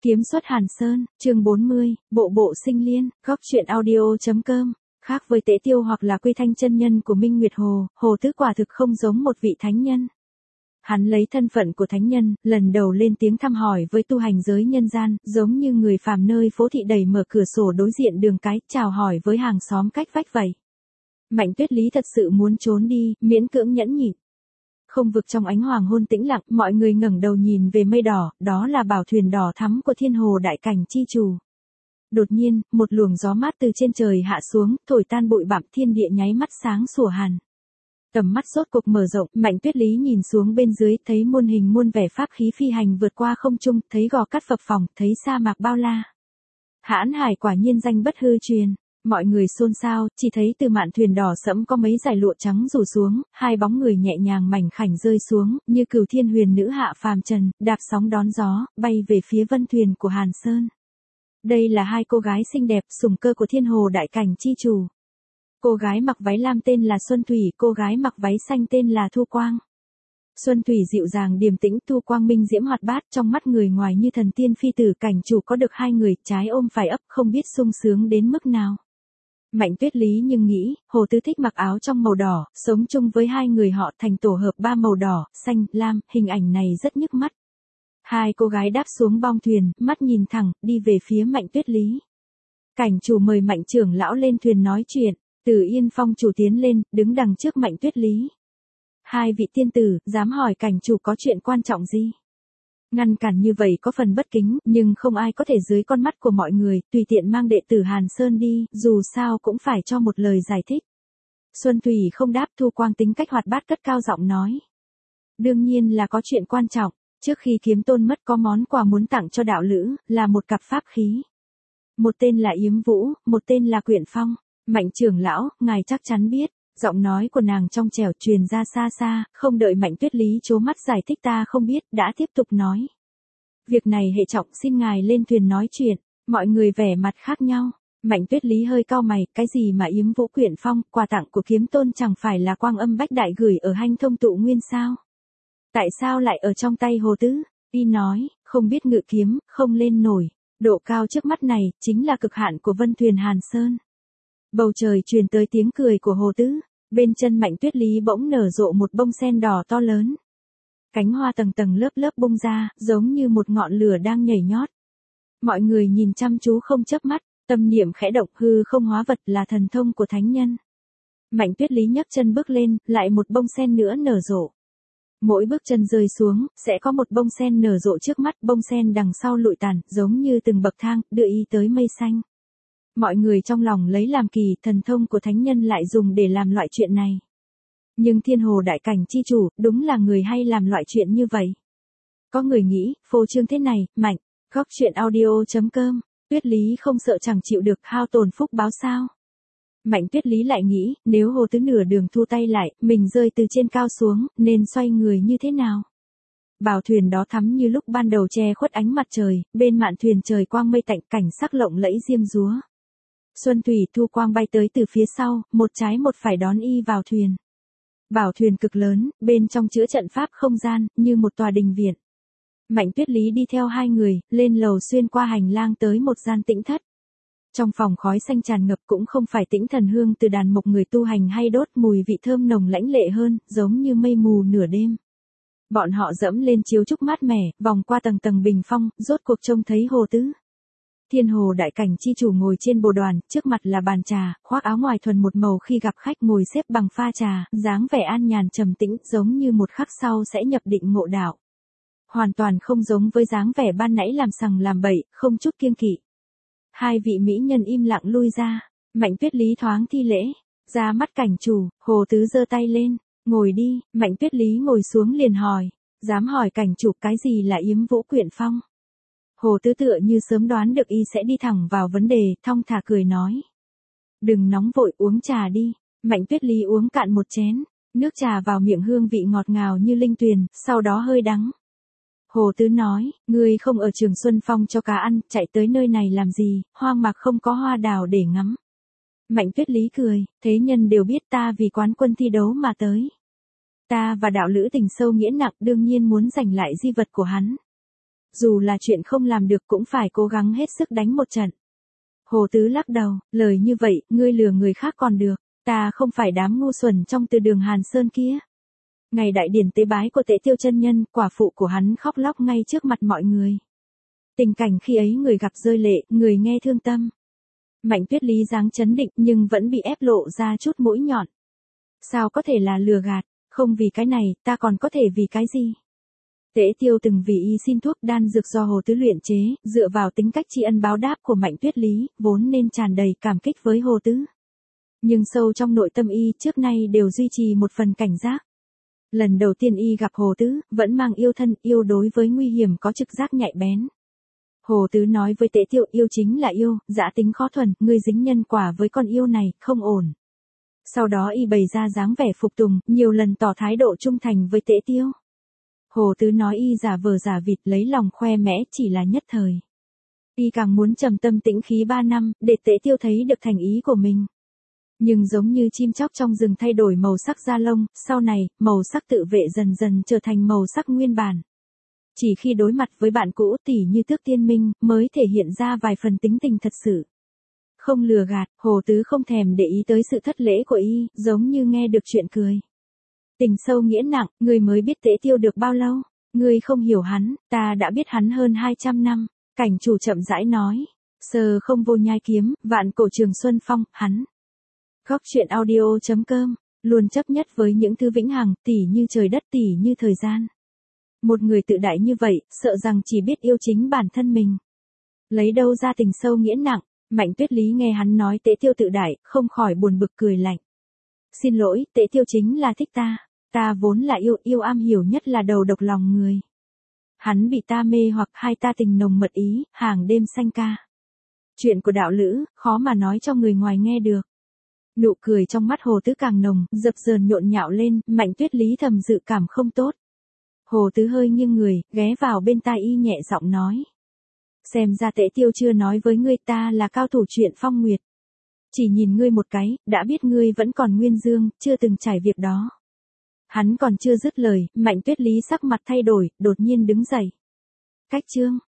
Kiếm xuất Hàn Sơn, chương 40, bộ bộ sinh liên, góc truyện audio.com. Khác với Tế Tiêu hoặc là Quy Thanh chân nhân của Minh Nguyệt Hồ, Hồ Tứ quả thực không giống một vị thánh nhân. Hắn lấy thân phận của thánh nhân, lần đầu lên tiếng thăm hỏi với tu hành giới nhân gian, giống như người phàm nơi phố thị đẩy mở cửa sổ đối diện đường cái, chào hỏi với hàng xóm cách vách vậy. Mạnh Tuyết Lý thật sự muốn trốn đi, miễn cưỡng nhẫn nhịn. Không vực trong ánh hoàng hôn tĩnh lặng, mọi người ngẩng đầu nhìn về mây đỏ, đó là bảo thuyền đỏ thắm của Thiên Hồ Đại Cảnh chi chủ. Đột nhiên, một luồng gió mát từ trên trời hạ xuống, thổi tan bụi bặm, thiên địa nháy mắt sáng sủa hẳn. Tầm mắt rốt cuộc mở rộng, Mạnh Tuyết Lý nhìn xuống bên dưới, thấy muôn hình muôn vẻ pháp khí phi hành vượt qua không trung, thấy gò cát phập phồng, thấy sa mạc bao la. Hãn Hải quả nhiên danh bất hư truyền. Mọi người xôn xao, chỉ thấy từ mạn thuyền đỏ sẫm có mấy dải lụa trắng rủ xuống, hai bóng người nhẹ nhàng mảnh khảnh rơi xuống, như Cửu Thiên Huyền nữ hạ phàm trần, đạp sóng đón gió, bay về phía vân thuyền của Hàn Sơn. Đây là hai cô gái xinh đẹp, sủng cơ của Thiên Hồ Đại Cảnh chi chủ. Cô gái mặc váy lam tên là Xuân Thủy, cô gái mặc váy xanh tên là Thu Quang. Xuân Thủy dịu dàng điềm tĩnh, Thu Quang minh diễm hoạt bát, trong mắt người ngoài như thần tiên phi tử, cảnh chủ có được hai người, trái ôm phải ấp, không biết sung sướng đến mức nào. Mạnh Tuyết Lý nhưng nghĩ, Hồ Tứ thích mặc áo trong màu đỏ, sống chung với hai người họ thành tổ hợp ba màu đỏ, xanh, lam, hình ảnh này rất nhức mắt. Hai cô gái đáp xuống bong thuyền, mắt nhìn thẳng, đi về phía Mạnh Tuyết Lý. Cảnh chủ mời Mạnh trưởng lão lên thuyền nói chuyện, Từ Yên Phong chủ tiến lên, đứng đằng trước Mạnh Tuyết Lý. Hai vị tiên tử, dám hỏi cảnh chủ có chuyện quan trọng gì? Ngăn cản như vậy có phần bất kính, nhưng không ai có thể dưới con mắt của mọi người, tùy tiện mang đệ tử Hàn Sơn đi, dù sao cũng phải cho một lời giải thích. Xuân Thủy không đáp, Thu Quang tính cách hoạt bát cất cao giọng nói. Đương nhiên là có chuyện quan trọng, trước khi kiếm tôn mất có món quà muốn tặng cho đạo lữ, là một cặp pháp khí. Một tên là Yếm Vũ, một tên là Quyển Phong. Mạnh trưởng lão, ngài chắc chắn biết. Giọng nói của nàng trong trẻo truyền ra xa xa, không đợi Mạnh Tuyết Lý chố mắt giải thích ta không biết, đã tiếp tục nói. Việc này hệ trọng, xin ngài lên thuyền nói chuyện, mọi người vẻ mặt khác nhau. Mạnh Tuyết Lý hơi cau mày, cái gì mà Yếm Vũ Quyển Phong, quà tặng của kiếm tôn chẳng phải là Quang Âm Bách Đại gửi ở Hanh Thông Tụ Nguyên sao? Tại sao lại ở trong tay Hồ Tứ? Y nói, không biết ngự kiếm, không lên nổi, độ cao trước mắt này, chính là cực hạn của vân thuyền Hàn Sơn. Bầu trời truyền tới tiếng cười của Hồ Tứ, bên chân Mạnh Tuyết Lý bỗng nở rộ một bông sen đỏ to lớn. Cánh hoa tầng tầng lớp lớp bung ra, giống như một ngọn lửa đang nhảy nhót. Mọi người nhìn chăm chú không chớp mắt, tâm niệm khẽ động, hư không hóa vật là thần thông của thánh nhân. Mạnh Tuyết Lý nhấc chân bước lên, lại một bông sen nữa nở rộ. Mỗi bước chân rơi xuống, sẽ có một bông sen nở rộ trước mắt, bông sen đằng sau lụi tàn, giống như từng bậc thang, đưa y tới mây xanh. Mọi người trong lòng lấy làm kỳ, thần thông của thánh nhân lại dùng để làm loại chuyện này. Nhưng Thiên Hồ Đại Cảnh chi chủ, đúng là người hay làm loại chuyện như vậy. Có người nghĩ, phô trương thế này, Mạnh, góc truyện audio.com, Tuyết Lý không sợ chẳng chịu được hao tổn phúc báo sao. Mạnh Tuyết Lý lại nghĩ, nếu Hồ Tứ nửa đường thu tay lại, mình rơi từ trên cao xuống, nên xoay người như thế nào? Bảo thuyền đó thắm như lúc ban đầu che khuất ánh mặt trời, bên mạn thuyền trời quang mây tạnh, cảnh sắc lộng lẫy diêm dúa. Xuân Thủy Thu Quang bay tới từ phía sau, một trái một phải đón y vào thuyền. Bảo thuyền cực lớn, bên trong chứa trận pháp không gian, như một tòa đình viện. Mạnh Tuyết Lý đi theo hai người, lên lầu xuyên qua hành lang tới một gian tĩnh thất. Trong phòng khói xanh tràn ngập, cũng không phải tĩnh thần hương từ đàn mộc người tu hành hay đốt, mùi vị thơm nồng lãnh lệ hơn, giống như mây mù nửa đêm. Bọn họ dẫm lên chiếu trúc mát mẻ, vòng qua tầng tầng bình phong, rốt cuộc trông thấy Hồ Tứ. Thiên Hồ Đại Cảnh chi chủ ngồi trên bồ đoàn, trước mặt là bàn trà, khoác áo ngoài thuần một màu khi gặp khách, ngồi xếp bằng pha trà, dáng vẻ an nhàn trầm tĩnh, giống như một khắc sau sẽ nhập định ngộ đạo. Hoàn toàn không giống với dáng vẻ ban nãy làm sằng làm bậy, không chút kiêng kỵ. Hai vị mỹ nhân im lặng lui ra, Mạnh Tuyết Lý thoáng thi lễ, ra mắt cảnh chủ, Hồ Tứ giơ tay lên, ngồi đi. Mạnh Tuyết Lý ngồi xuống liền hỏi, dám hỏi cảnh chủ cái gì là Yếm Vũ Quyển Phong? Hồ Tứ tựa như sớm đoán được y sẽ đi thẳng vào vấn đề, thong thả cười nói. Đừng nóng vội, uống trà đi. Mạnh Tuyết Lý uống cạn một chén, nước trà vào miệng hương vị ngọt ngào như linh tuyền, sau đó hơi đắng. Hồ Tứ nói, ngươi không ở Trường Xuân Phong cho cá ăn, chạy tới nơi này làm gì, hoang mạc không có hoa đào để ngắm. Mạnh Tuyết Lý cười, thế nhân đều biết ta vì quán quân thi đấu mà tới. Ta và đạo lữ tình sâu nghĩa nặng, đương nhiên muốn giành lại di vật của hắn. dù là chuyện không làm được cũng phải cố gắng hết sức đánh một trận. Hồ Tứ lắc đầu, lời như vậy, ngươi lừa người khác còn được, ta không phải đám ngu xuẩn trong từ đường Hàn Sơn kia. Ngày đại điển tế bái của Tế Tiêu chân nhân, quả phụ của hắn khóc lóc ngay trước mặt mọi người. Tình cảnh khi ấy người gặp rơi lệ, người nghe thương tâm. Mạnh Tuyết Lý dáng trấn định nhưng vẫn bị ép lộ ra chút mũi nhọn. Sao có thể là lừa gạt, không vì cái này, ta còn có thể vì cái gì? Tế Tiêu từng vì y xin thuốc đan dược do Hồ Tứ luyện chế, dựa vào tính cách tri ân báo đáp của Mạnh Tuyết Lý, vốn nên tràn đầy cảm kích với Hồ Tứ. Nhưng sâu trong nội tâm y trước nay đều duy trì một phần cảnh giác. Lần đầu tiên y gặp Hồ Tứ, vẫn mang yêu thân, yêu đối với nguy hiểm có trực giác nhạy bén. Hồ Tứ nói với Tế Tiêu, yêu chính là yêu, dã tính khó thuần, ngươi dính nhân quả với con yêu này, không ổn. Sau đó y bày ra dáng vẻ phục tùng, nhiều lần tỏ thái độ trung thành với Tế Tiêu. Hồ Tứ nói y giả vờ giả vịt lấy lòng khoe mẽ chỉ là nhất thời. Y càng muốn trầm tâm tĩnh khí 3 năm, để Tế Tiêu thấy được thành ý của mình. Nhưng giống như chim chóc trong rừng thay đổi màu sắc da lông, sau này, màu sắc tự vệ dần dần trở thành màu sắc nguyên bản. Chỉ khi đối mặt với bạn cũ tỉ như Tước Tiên Minh, mới thể hiện ra vài phần tính tình thật sự. Không lừa gạt, Hồ Tứ không thèm để ý tới sự thất lễ của y, giống như nghe được chuyện cười. Tình sâu nghĩa nặng, ngươi mới biết Tế Tiêu được bao lâu? Ngươi không hiểu hắn, ta đã biết hắn hơn 200 năm. Cảnh chủ chậm rãi nói. Sờ không vô nhai kiếm, vạn cổ trường xuân phong, hắn. Góc truyện audio.com, luôn chấp nhất với những thứ vĩnh hằng, tỉ như trời đất tỉ như thời gian. Một người tự đại như vậy, sợ rằng chỉ biết yêu chính bản thân mình. Lấy đâu ra tình sâu nghĩa nặng, Mạnh Tuyết Lý nghe hắn nói Tế Tiêu tự đại, không khỏi buồn bực cười lạnh. Xin lỗi, Tế Tiêu chính là thích ta. Ta vốn là yêu am hiểu nhất là đầu độc lòng người. Hắn bị ta mê hoặc hai ta tình nồng mật ý, hàng đêm sanh ca. Chuyện của đạo lữ, khó mà nói cho người ngoài nghe được. Nụ cười trong mắt Hồ Tứ càng nồng, dập dờn nhộn nhạo lên, Mạnh Tuyết Lý thầm dự cảm không tốt. Hồ Tứ hơi nghiêng người, ghé vào bên tai y nhẹ giọng nói. Xem ra Tế Tiêu chưa nói với ngươi ta là cao thủ chuyện phong nguyệt. Chỉ nhìn ngươi một cái, đã biết ngươi vẫn còn nguyên dương, chưa từng trải việc đó. Hắn còn chưa dứt lời, Mạnh Tuyết Lý sắc mặt thay đổi, đột nhiên đứng dậy. Cách chương.